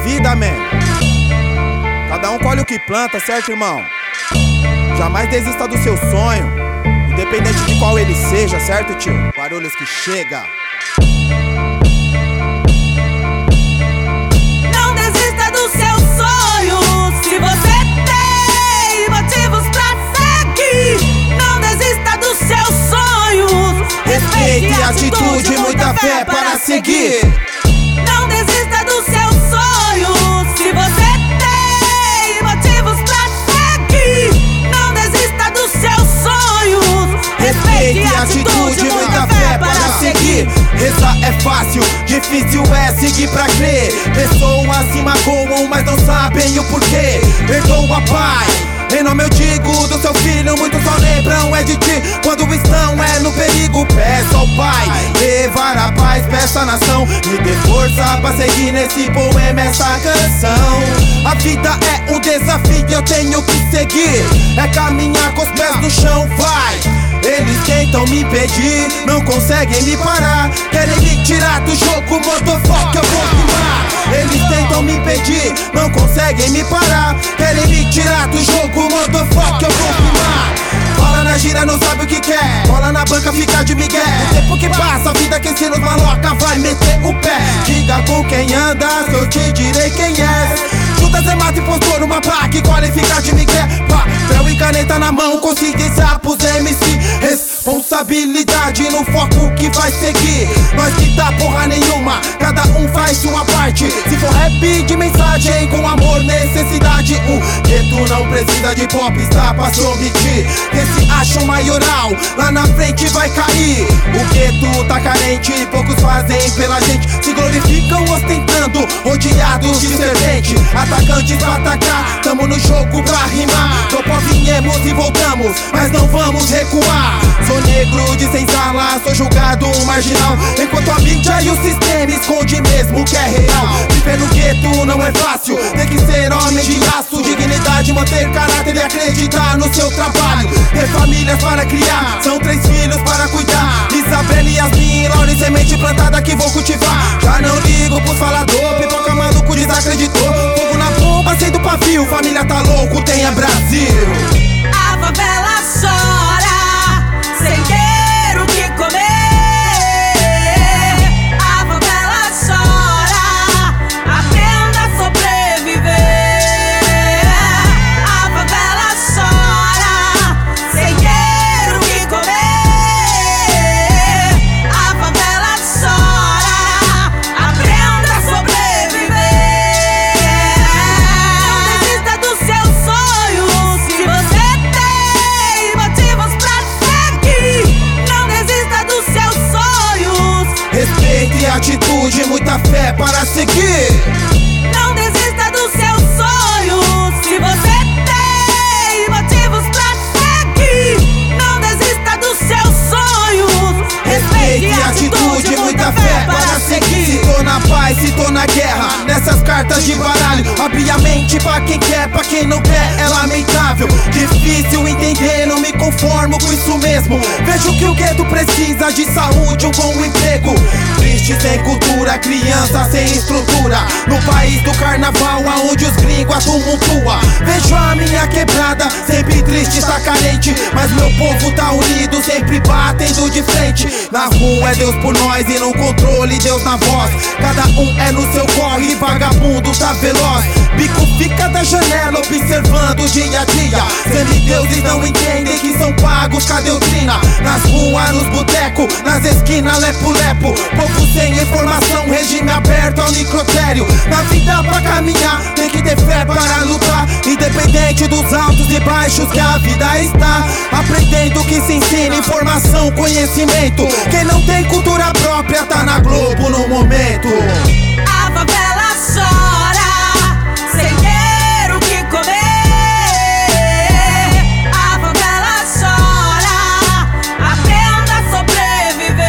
vida, man. Cada um colhe o que planta, certo, irmão? Jamais desista do seu sonho, independente de qual ele seja, certo, tio? Barulhos que chega. Não desista do seu sonho, se você tem motivos pra seguir. Não desista dos seus sonhos, Respeito e atitude, muita fé para seguir. Não desista dos seus sonhos, se você tem motivos pra seguir. Não desista dos seus sonhos, Respeito e atitude, muita fé para seguir. Rezar é fácil, difícil é seguir pra crer. Pessoas se magoam, mas não sabem o porquê. Perdoa, Pai, em nome eu digo do seu filho. Muitos só lembram é de ti quando estão no perigo. Peço ao Pai levar a paz pra essa nação, me dê força pra seguir nesse poema, essa canção. A vida é um desafio, eu tenho que seguir. É caminhar com os pés no chão, vai. Eles tentam me impedir, não conseguem me parar. Querem me tirar do jogo, motofoque, eu vou filmar. Eles tentam me impedir, não conseguem me parar. Querem me tirar do jogo, motofoque, eu vou filmar. Fala na gira, não sabe o que quer. Cola na banca, fica de migué. O tempo que passa, a vida que ensina os maloca vai meter o pé. Diga com quem anda, que eu te direi quem é. Judas é mata impostor, uma pá que cola e fica de migué. Papel e caneta na mão, consciência pros MC. Responsabilidade no foco que vai seguir. Nós que dá porra nenhuma, cada um faz sua parte. Se for rap de mensagem, com amor, necessidade. O gueto não precisa de pop, está pra se omitir. Quem se acha um maioral, lá na frente vai cair. O gueto tá carente, poucos fazem pela gente. Se glorificam ostentando, rodeados de serpente. Atacantes pra atacar, tamo no jogo pra rimar. Do pó viemos e voltamos, mas não vamos recuar. Sou negro de senzala, sou julgado um marginal. Enquanto a mídia e o sistema esconde mesmo que é real. Viver no gueto não é fácil, tem que ser homem de aço. Dignidade, manter caráter e acreditar no seu trabalho. Ter famílias para criar, são 3 filhos para cuidar. Isabela e Yasmin, Laura e semente plantada que vou cultivar. Já não ligo pros falador, pipoca maluco desacreditou. Fogo na bomba, sendo pavio, família tá louco, tenha Brasil. A favela chora, sem ter o que comer. A favela chora, aprenda a sobreviver. A favela chora, sem ter o que comer. A favela chora, aprenda a sobreviver. Não desista dos seus sonhos, se você tem motivos pra seguir. Não desista dos seus sonhos. Respeito e atitude, muita fé para seguir. Não desista dos seus sonhos, se você tem motivos pra seguir. Não desista dos seus sonhos. Respeito e atitude, muita fé para seguir. Se tô na paz, se tô na guerra, nessas cartas de baralho. Abri a mente pra quem quer, pra quem não quer é lamentável. Difícil entender, não me conformo com isso mesmo. Vejo que o gueto precisa de saúde, um bom emprego. Triste sem cultura, criança sem estrutura. No país do carnaval, aonde os gringos tumultua. Vejo a minha quebrada, sempre triste, tá carente. Mas meu povo tá unido, sempre batendo de frente. Na rua é Deus por nós e no controle Deus na voz. Cada um é no seu corre, vagabundo tá veloz. Bico fica da janela observando o dia a dia. Semideuses não entendem que são pagos, cadê o trina? Nas ruas, nos botecos, nas esquinas, lepo-lepo. Povo sem informação, regime aberto ao necrotério. Na vida pra caminhar, tem que ter fé para lutar. Independente dos altos e baixos que a vida está. Aprendendo que se ensina informação, conhecimento. Quem não tem cultura própria tá na Globo no momento. A favela chora, sem ter o que comer. A favela chora, aprenda a sobreviver.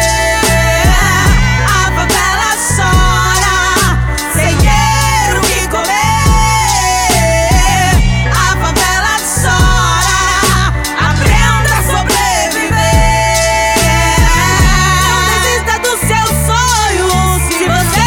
A favela chora, sem ter o que comer. A favela chora, aprenda a sobreviver. Não desista dos seus sonhos, se você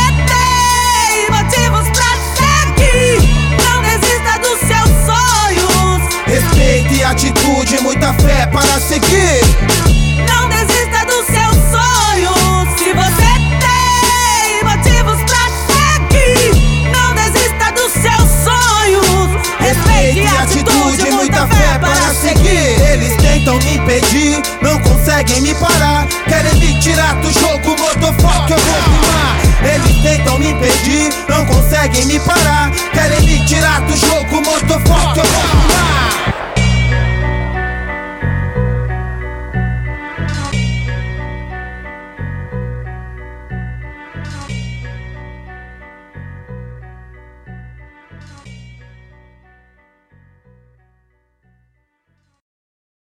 impedir, não conseguem me parar. Querem me tirar do jogo, motofoque, eu vou rimar. Eles tentam me impedir, não conseguem me parar. Querem me tirar do jogo, motofoque, eu vou rimar.